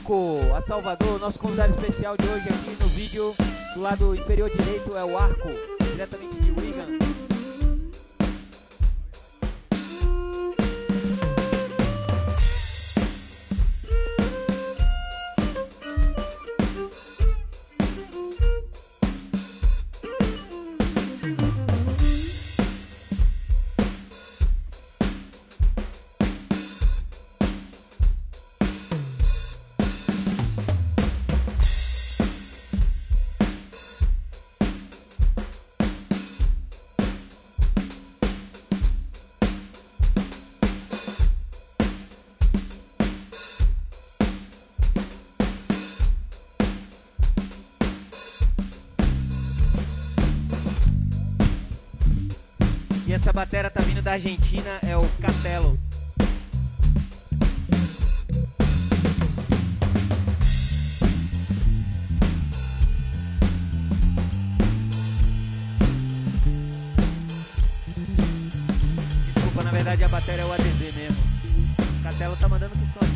Arco, a Salvador. Nosso convidado especial de hoje aqui no vídeo do lado inferior direito é o Arco, diretamente de Wigan. E essa batera tá vindo da Argentina, é o Catelo. Desculpa, na verdade a batera é o ADZ mesmo. O Catelo tá mandando que som.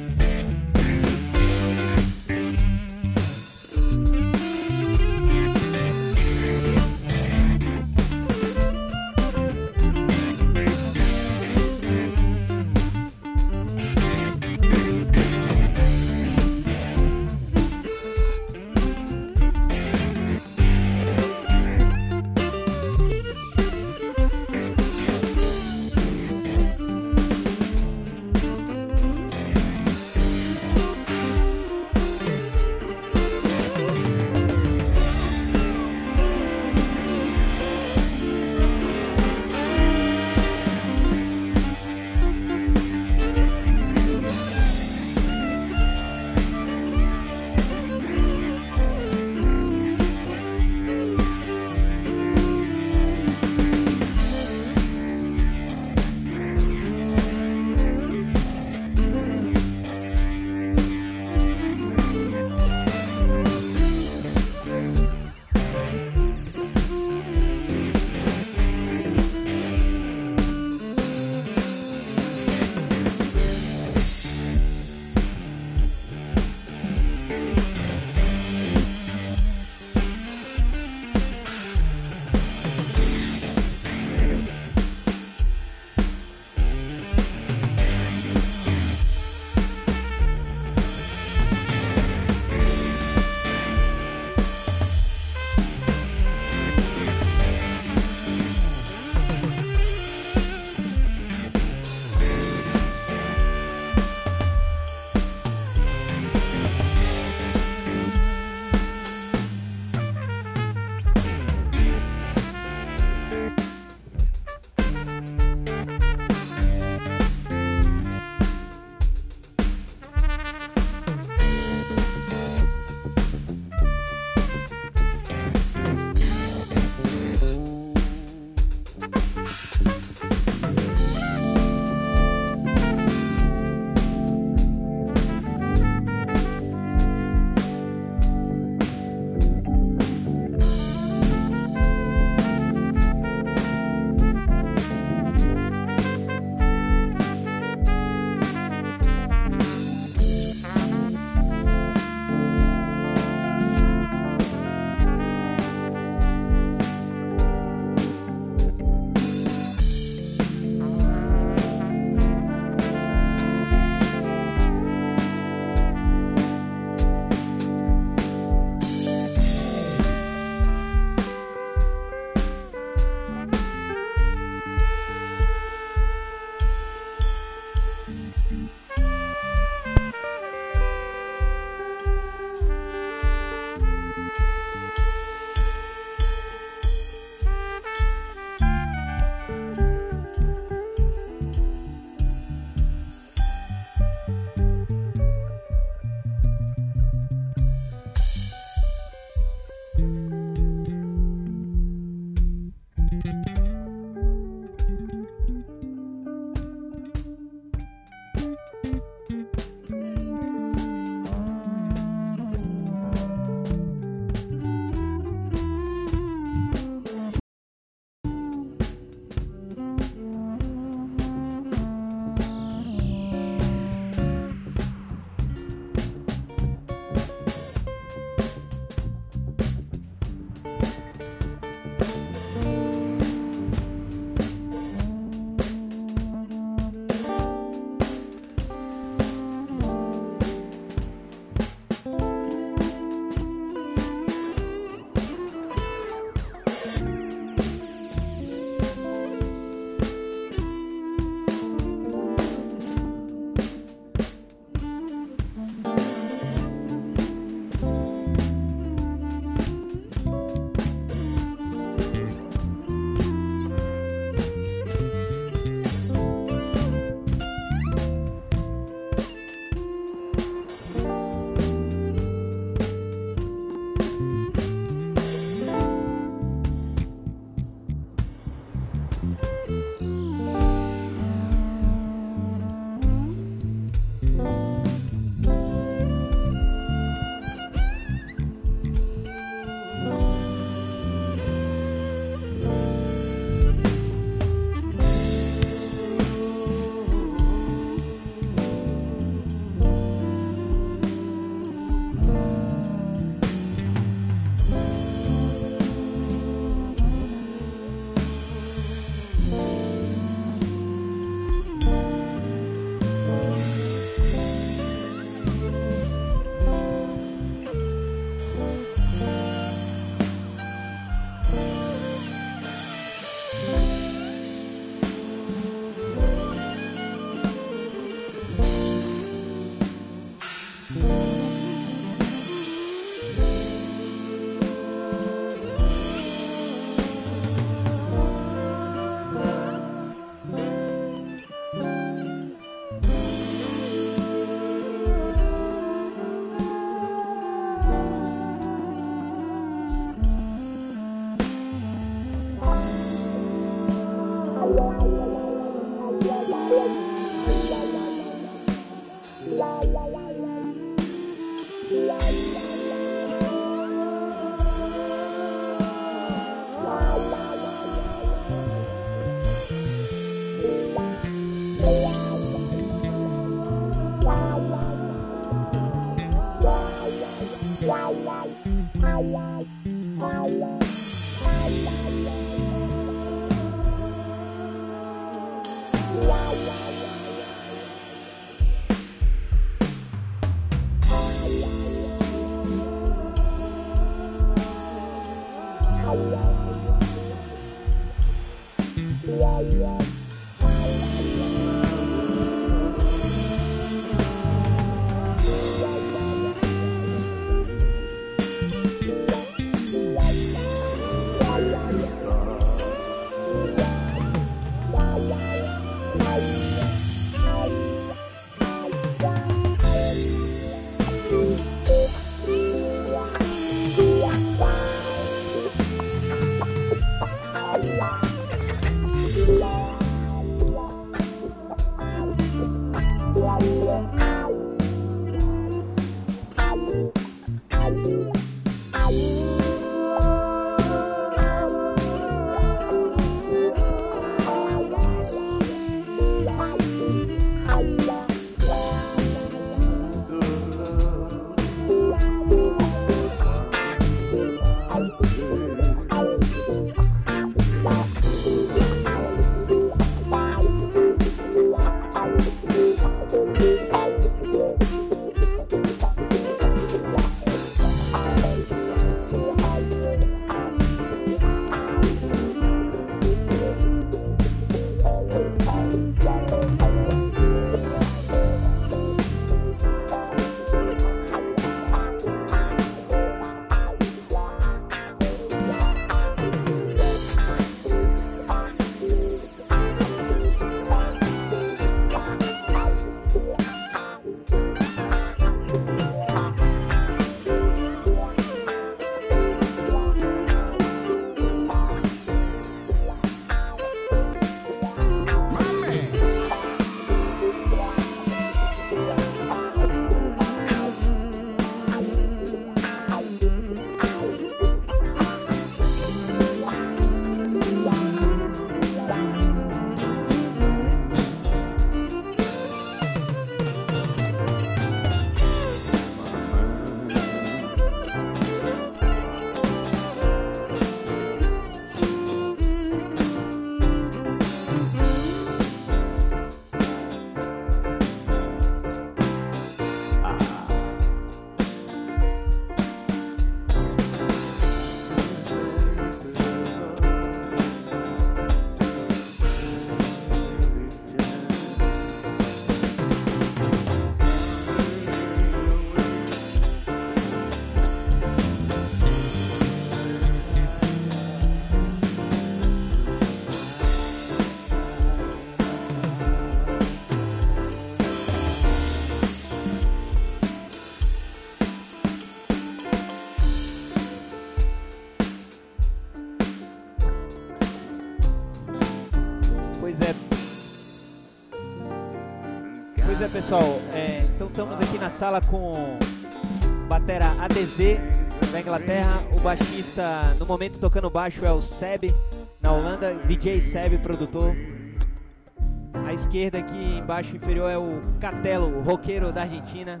Pois é, pessoal, então estamos aqui na sala com o batera ADZ da Inglaterra, o baixista no momento tocando baixo é o Seb, na Holanda, DJ Seb, produtor. À esquerda aqui embaixo inferior é o Catelo, o roqueiro da Argentina.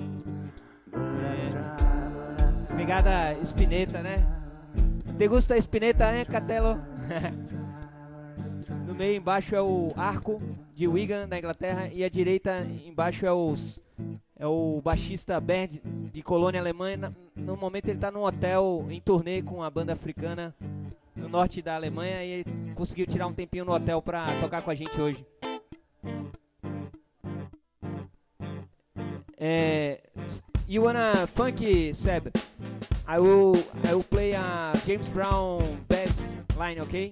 Obrigada, Spinetta, né? Te gusta Spinetta, hein, Catelo? No meio embaixo é o Arco, de Wigan, da Inglaterra, e à direita embaixo é o baixista Bernd, de Colônia, Alemanha. No momento ele está num hotel em turnê com a banda africana no norte da Alemanha e ele conseguiu tirar um tempinho no hotel para tocar com a gente hoje. You wanna funk, Seb? I will play a James Brown bass line, okay?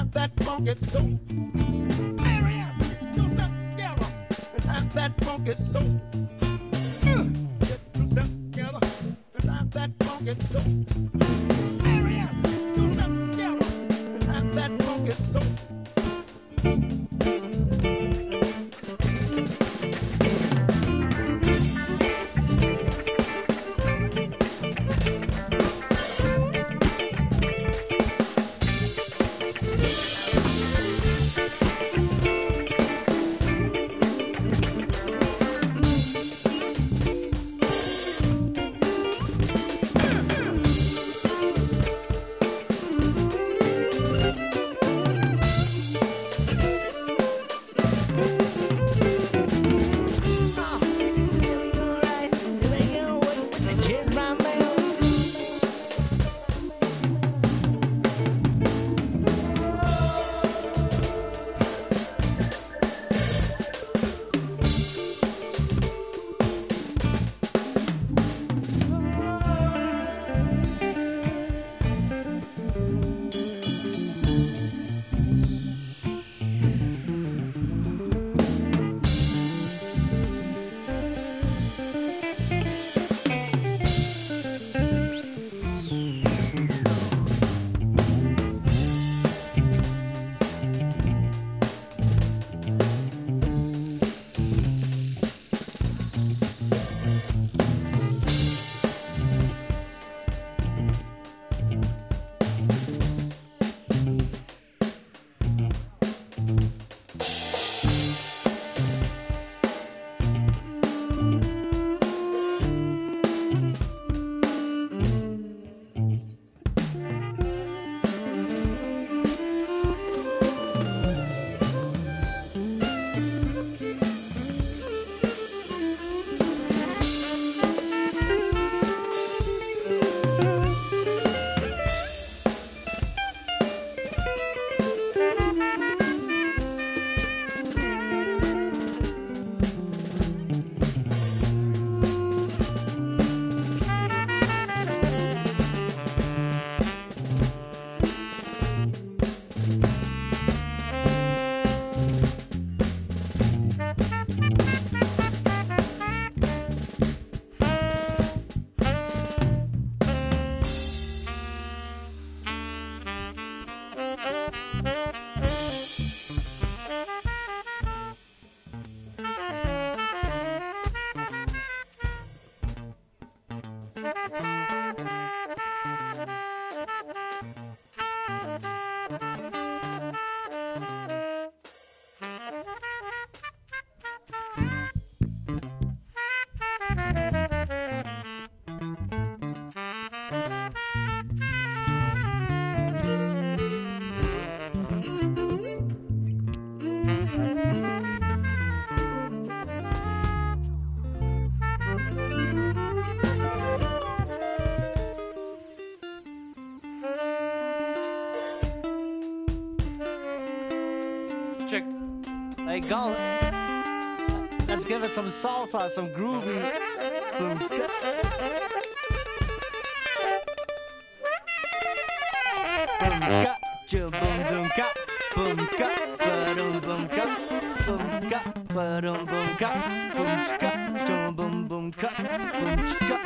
have that funky soul. Areas, two step together and have that funky soul. Get two step together and have that funky soul. Areas, two step together and have that funky soul. Chick, hey, go. Let's give it some salsa, some groovy. Boom. Boom, boom, ka, boom, ka, boom, boom, ka, boom, ka, boom, boom, ka, boom, ka, boom, boom, ka, boom, ka.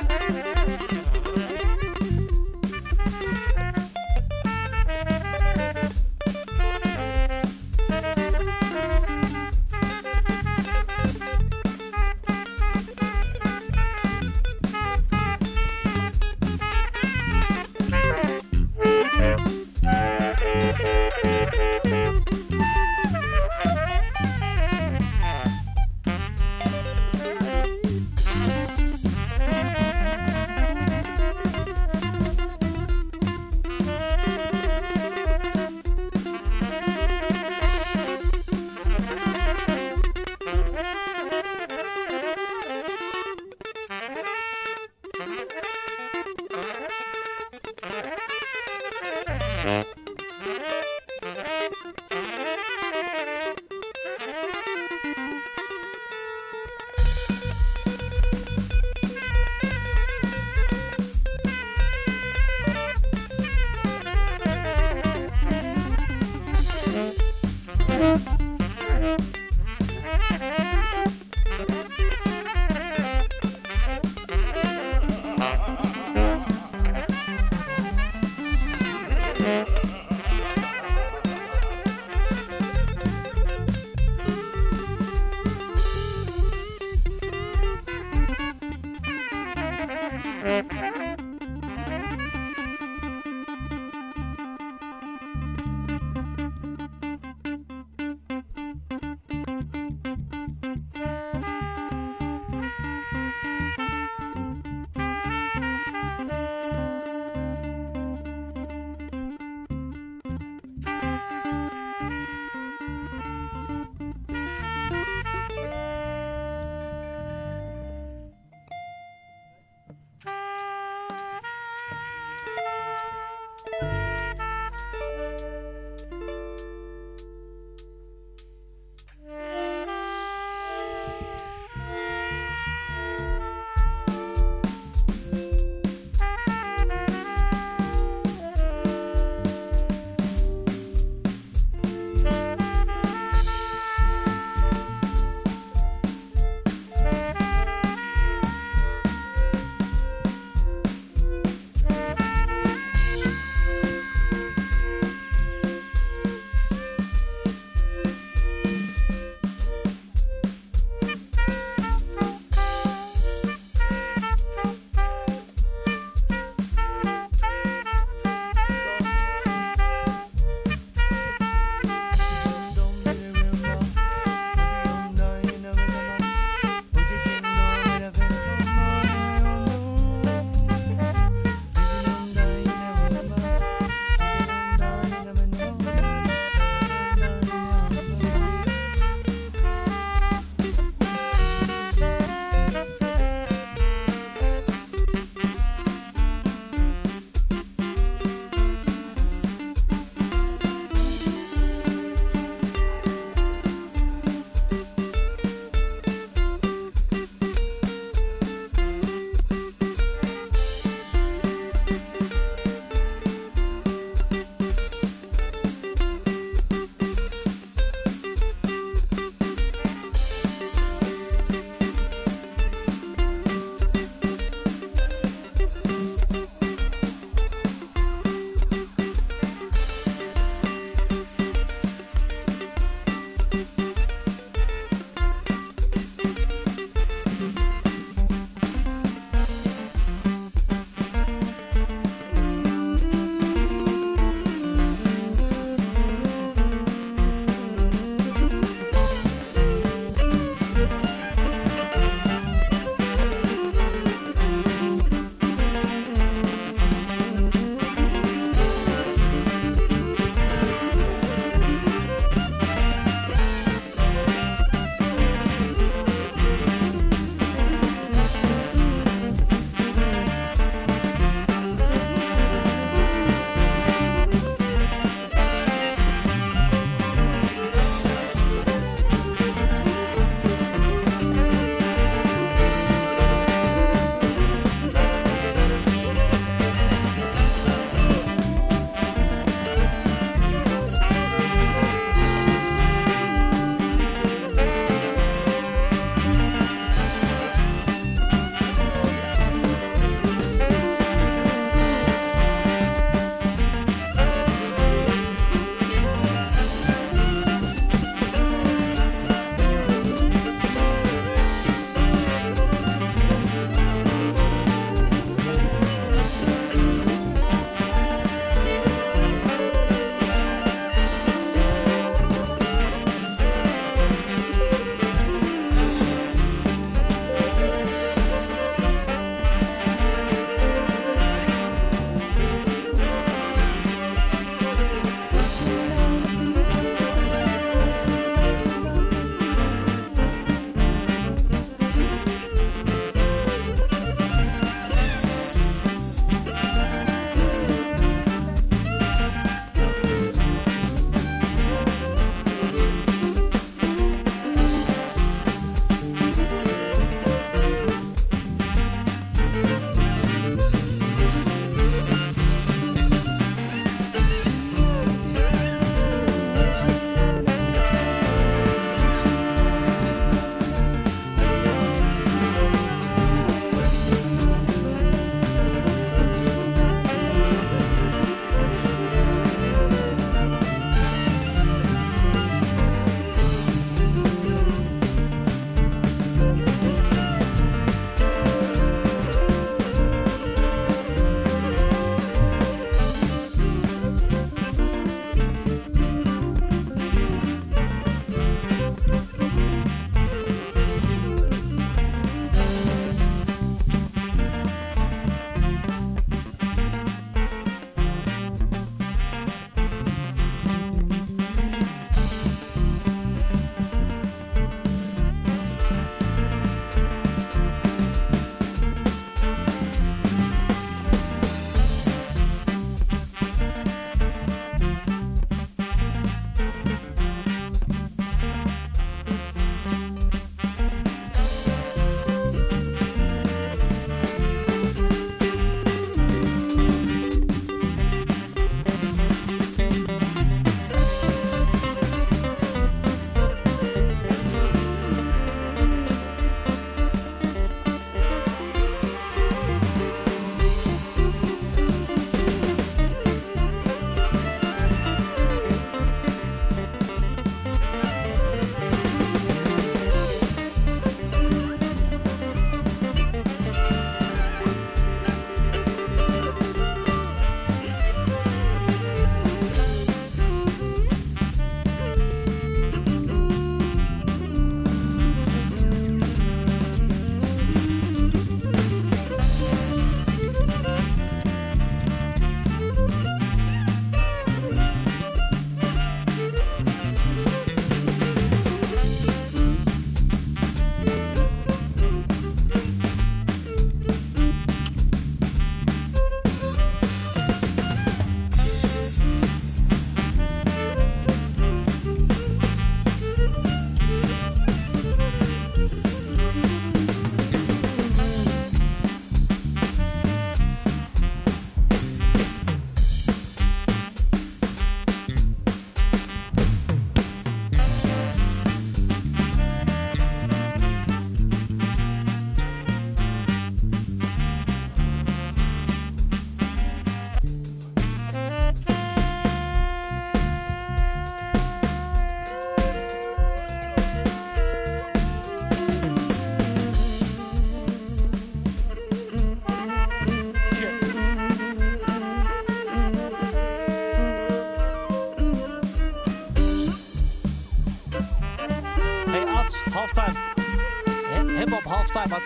Hip Hop Halftime had.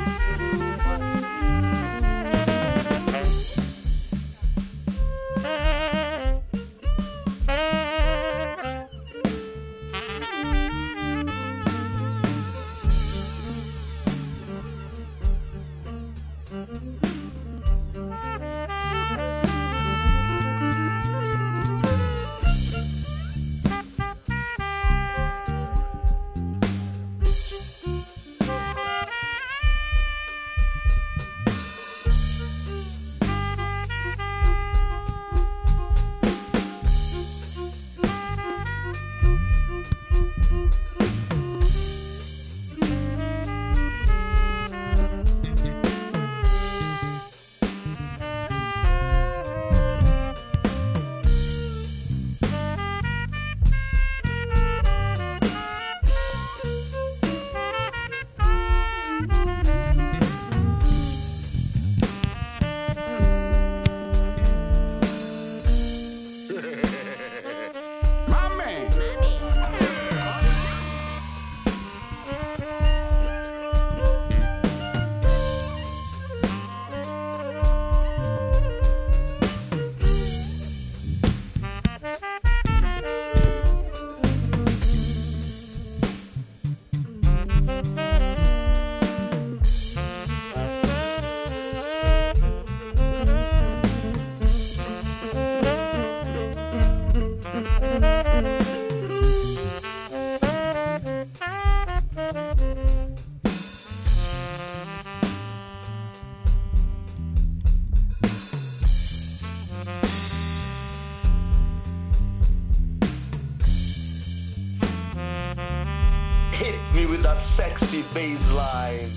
Hit me with that sexy bass line.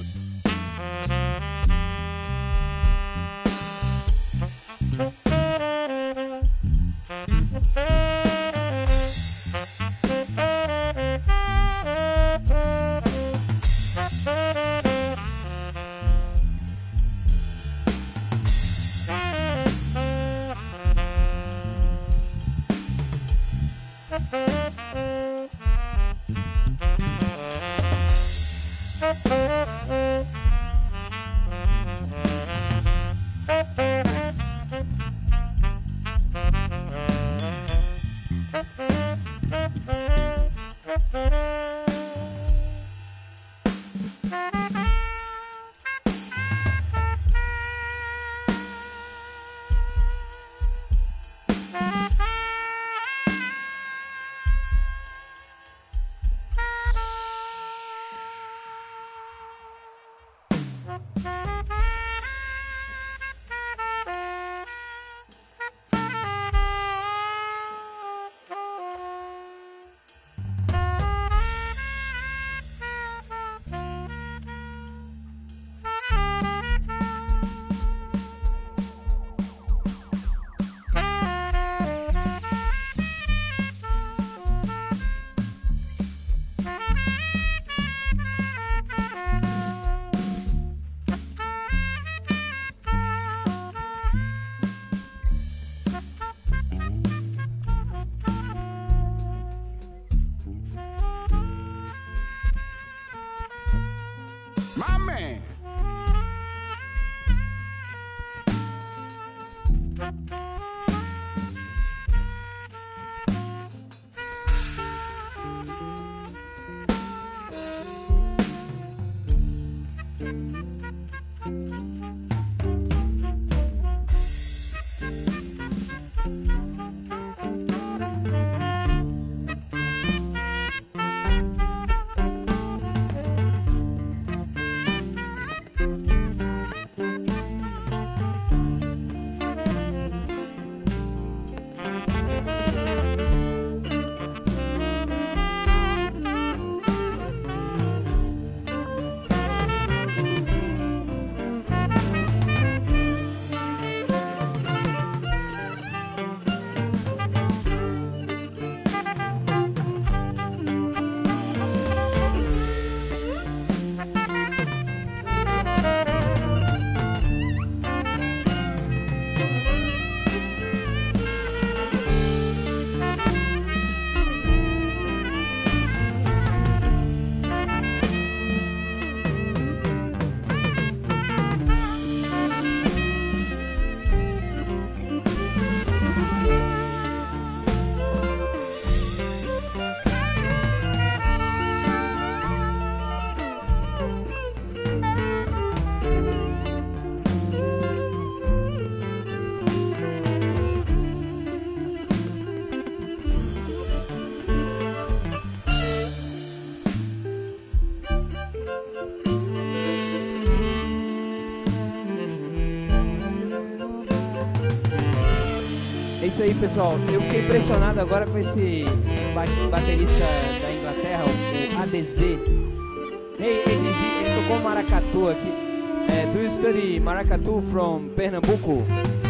É isso aí, pessoal. Eu fiquei impressionado agora com esse baterista da Inglaterra, o ADZ. Hey, ADZ, ele tocou maracatu aqui. Do you study maracatu from Pernambuco?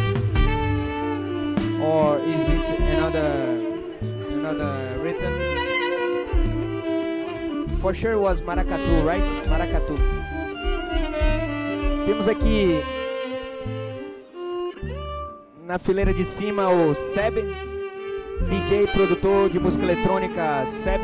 Or is it another rhythm? For sure was maracatu, right? Maracatu. Temos aqui na fileira de cima o Seb, DJ, produtor de música eletrônica Seb.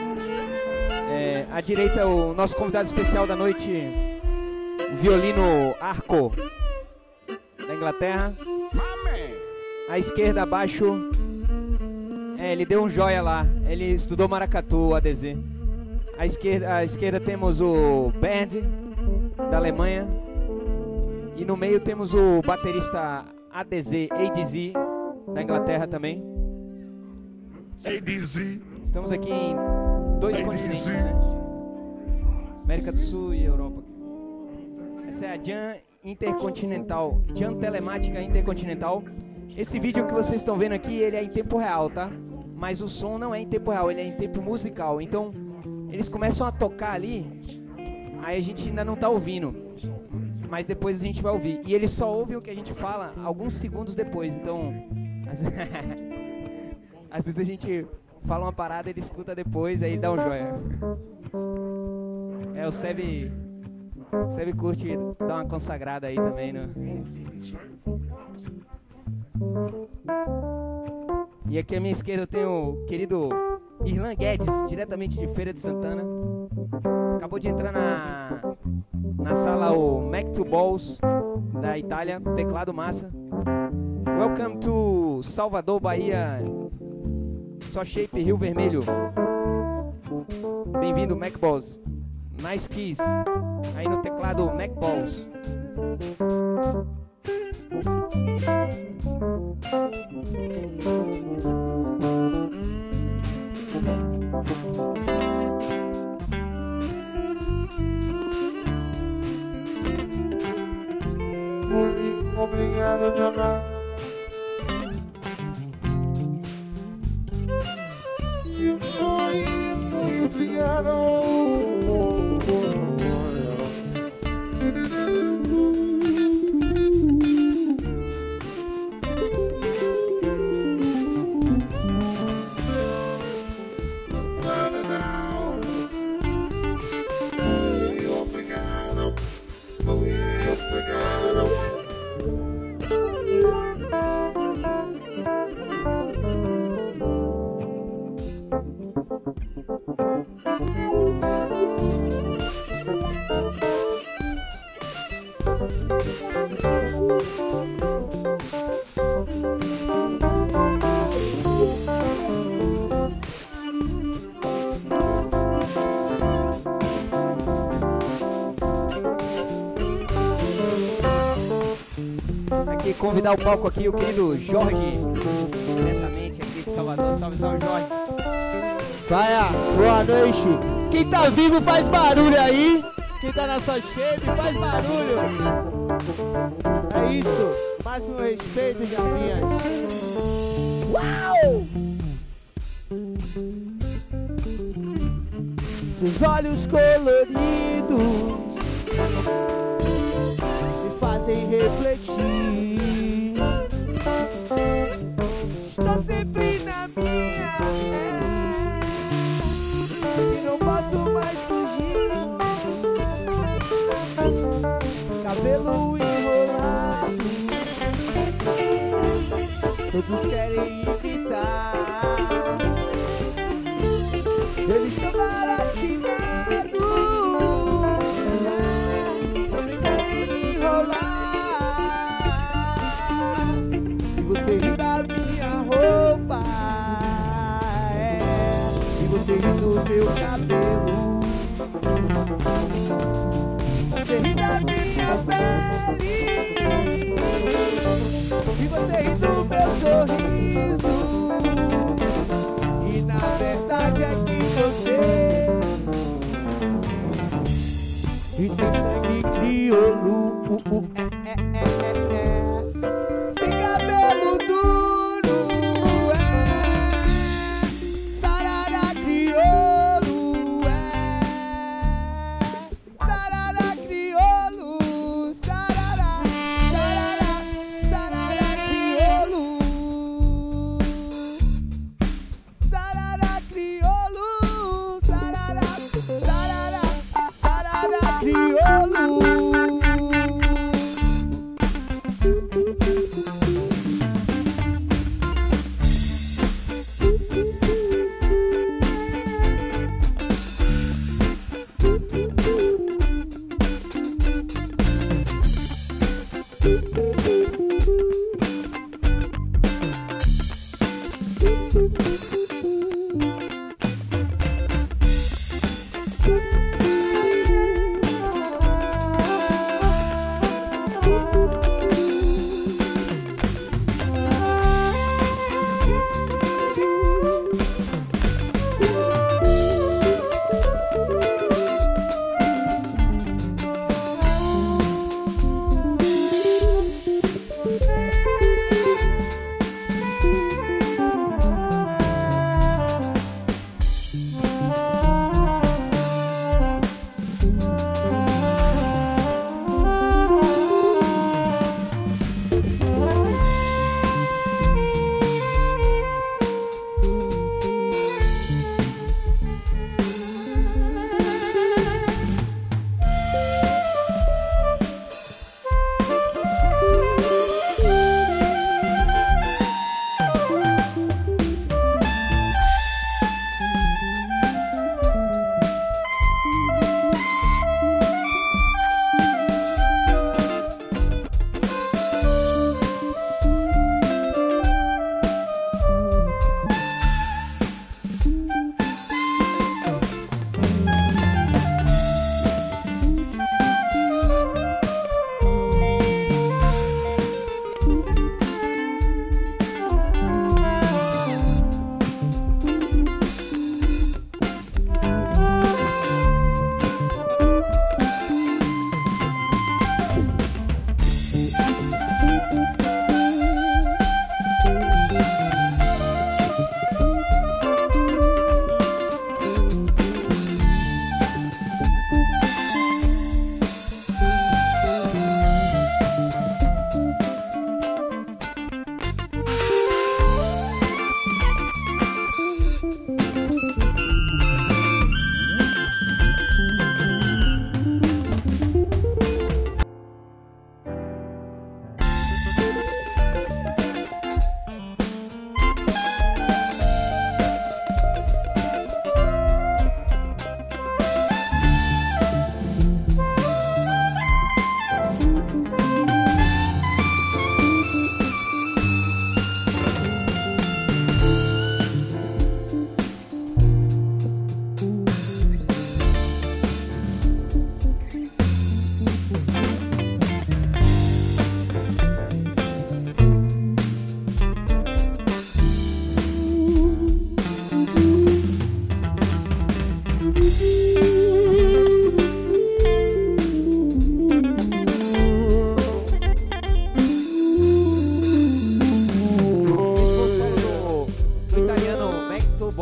À direita o nosso convidado especial da noite, o violino Arco, da Inglaterra. À esquerda abaixo, ele deu um joia lá, ele estudou maracatu, ADZ. À esquerda temos o Bernd, da Alemanha. E no meio temos o baterista ADZ, da Inglaterra também. ADZ. Estamos aqui em 2 continentes, né? América do Sul e Europa. Essa é a Jam Intercontinental, Jam Telemática Intercontinental. Esse vídeo que vocês estão vendo aqui, ele é em tempo real, tá? Mas o som não é em tempo real, ele é em tempo musical. Então, eles começam a tocar ali, aí a gente ainda não tá ouvindo. Mas depois a gente vai ouvir. E eles só ouvem o que a gente fala alguns segundos depois. Então, às vezes a gente fala uma parada, ele escuta depois, aí dá um joia. O Seb curte dar uma consagrada aí também, né? E aqui à minha esquerda eu tenho o querido Irlan Guedes, diretamente de Feira de Santana. Acabou de entrar na sala o Mac 2 Balls da Itália, teclado massa. Welcome to Salvador, Bahia, Só Shape, Rio Vermelho. Bem-vindo, Mac Balls. Nice Keys. Aí no teclado, Mac Balls. Obrigado, Jana. Eu sou muito obrigado. Convidar o palco aqui o querido Jorge, diretamente aqui de Salvador. Salve, salve, Jorge. Vaia, boa noite. Quem tá vivo faz barulho aí. Quem tá na sua shape faz barulho. É isso. Máximo respeito, Jaminhas. Uau! Seus olhos coloridos me fazem refletir. Está sempre na minha e não posso mais fugir. Cabelo enrolado, todos querem imitar. Eles estão baratinados, também querem enrolar. E você ri da minha roupa, e você ri do meu cabelo. Você ri da minha pele, e você ri do meu sorriso. E na verdade é que você e tem sangue crioulo, tem cabelo duro,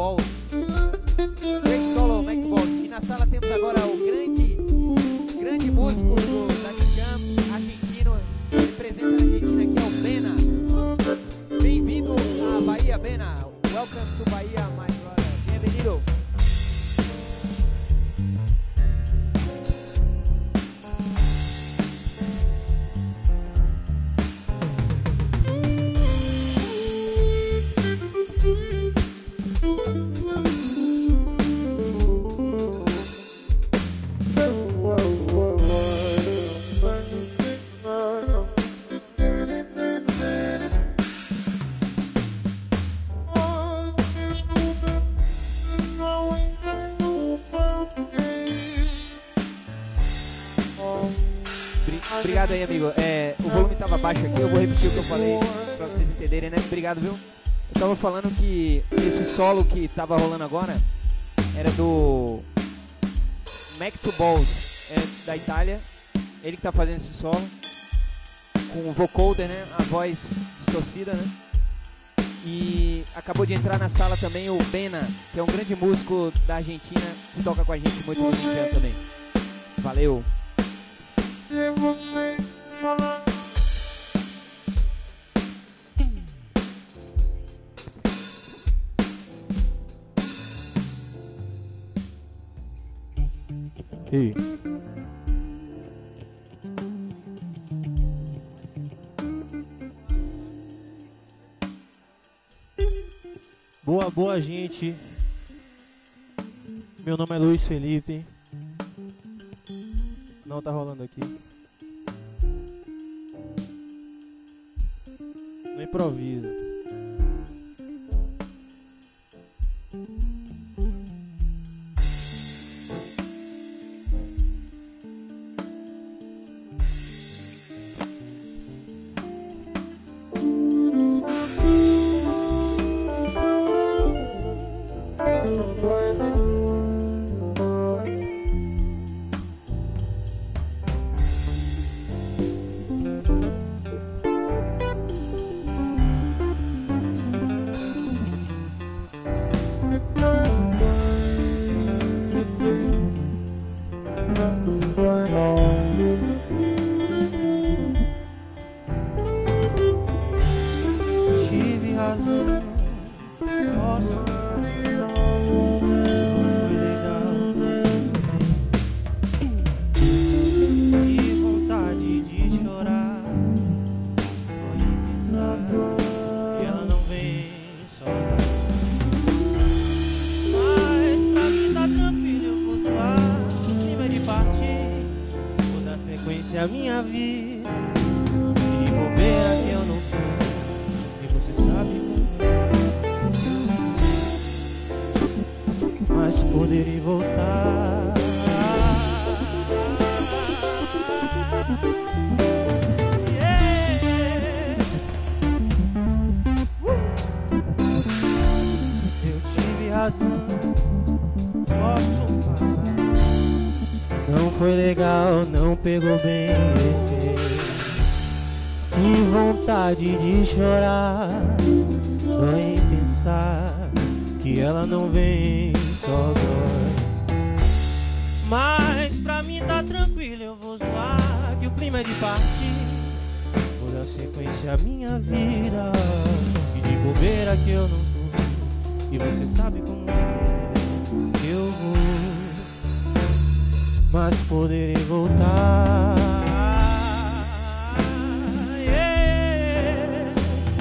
Balls. Great solo, Mac to Balls. E na sala temos agora o grande músico da Kikam, argentino, representa a Argentina aqui, é o Bena. Bem-vindo à Bahia, Bena. Welcome to Bahia, my brother. Bienvenido. Obrigado aí, amigo. O volume tava baixo aqui, eu vou repetir o que eu falei pra vocês entenderem, né? Obrigado, viu? Eu tava falando que esse solo que tava rolando agora era do Mac to Balls, da Itália. Ele que tá fazendo esse solo com o vocoder, né? A voz distorcida, né? E acabou de entrar na sala também o Bena, que é um grande músico da Argentina, que toca com a gente muito no Rio também. Valeu! E você falar. Ei. Boa, gente. Meu nome é Luiz Felipe. Não tá rolando aqui. No improviso. A minha vida de bobeira que eu não tô, e você sabe como, mas poderia voltar. Eu tive razão, posso falar. Não foi legal, não pegou bem. Que vontade de chorar. Dói em pensar que ela não vem, só dói. Mas pra mim tá tranquilo, eu vou zoar, que o clima é de partir. Vou dar sequência à minha vida, e de bobeira que eu não tô, e você sabe como é, eu vou, mas poderei voltar. Yeah.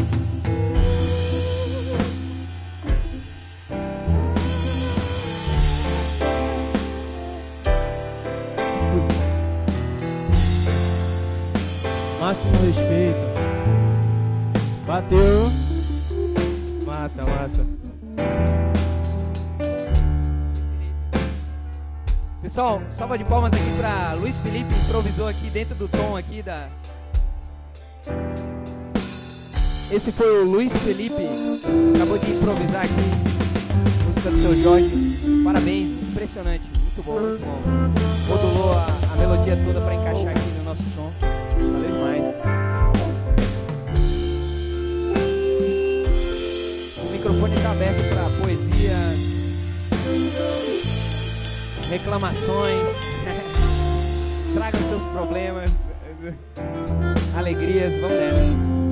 Máximo respeito. Bateu. Massa, massa. Pessoal, salva de palmas aqui pra Luiz Felipe, improvisou aqui dentro do tom aqui da... Esse foi o Luiz Felipe, acabou de improvisar aqui, música do seu Jorge. Parabéns, impressionante, muito bom, muito bom. Modulou a melodia toda pra encaixar aqui no nosso som, valeu demais. O microfone tá aberto pra poesia, reclamações, tragam seus problemas, alegrias, vamos nessa.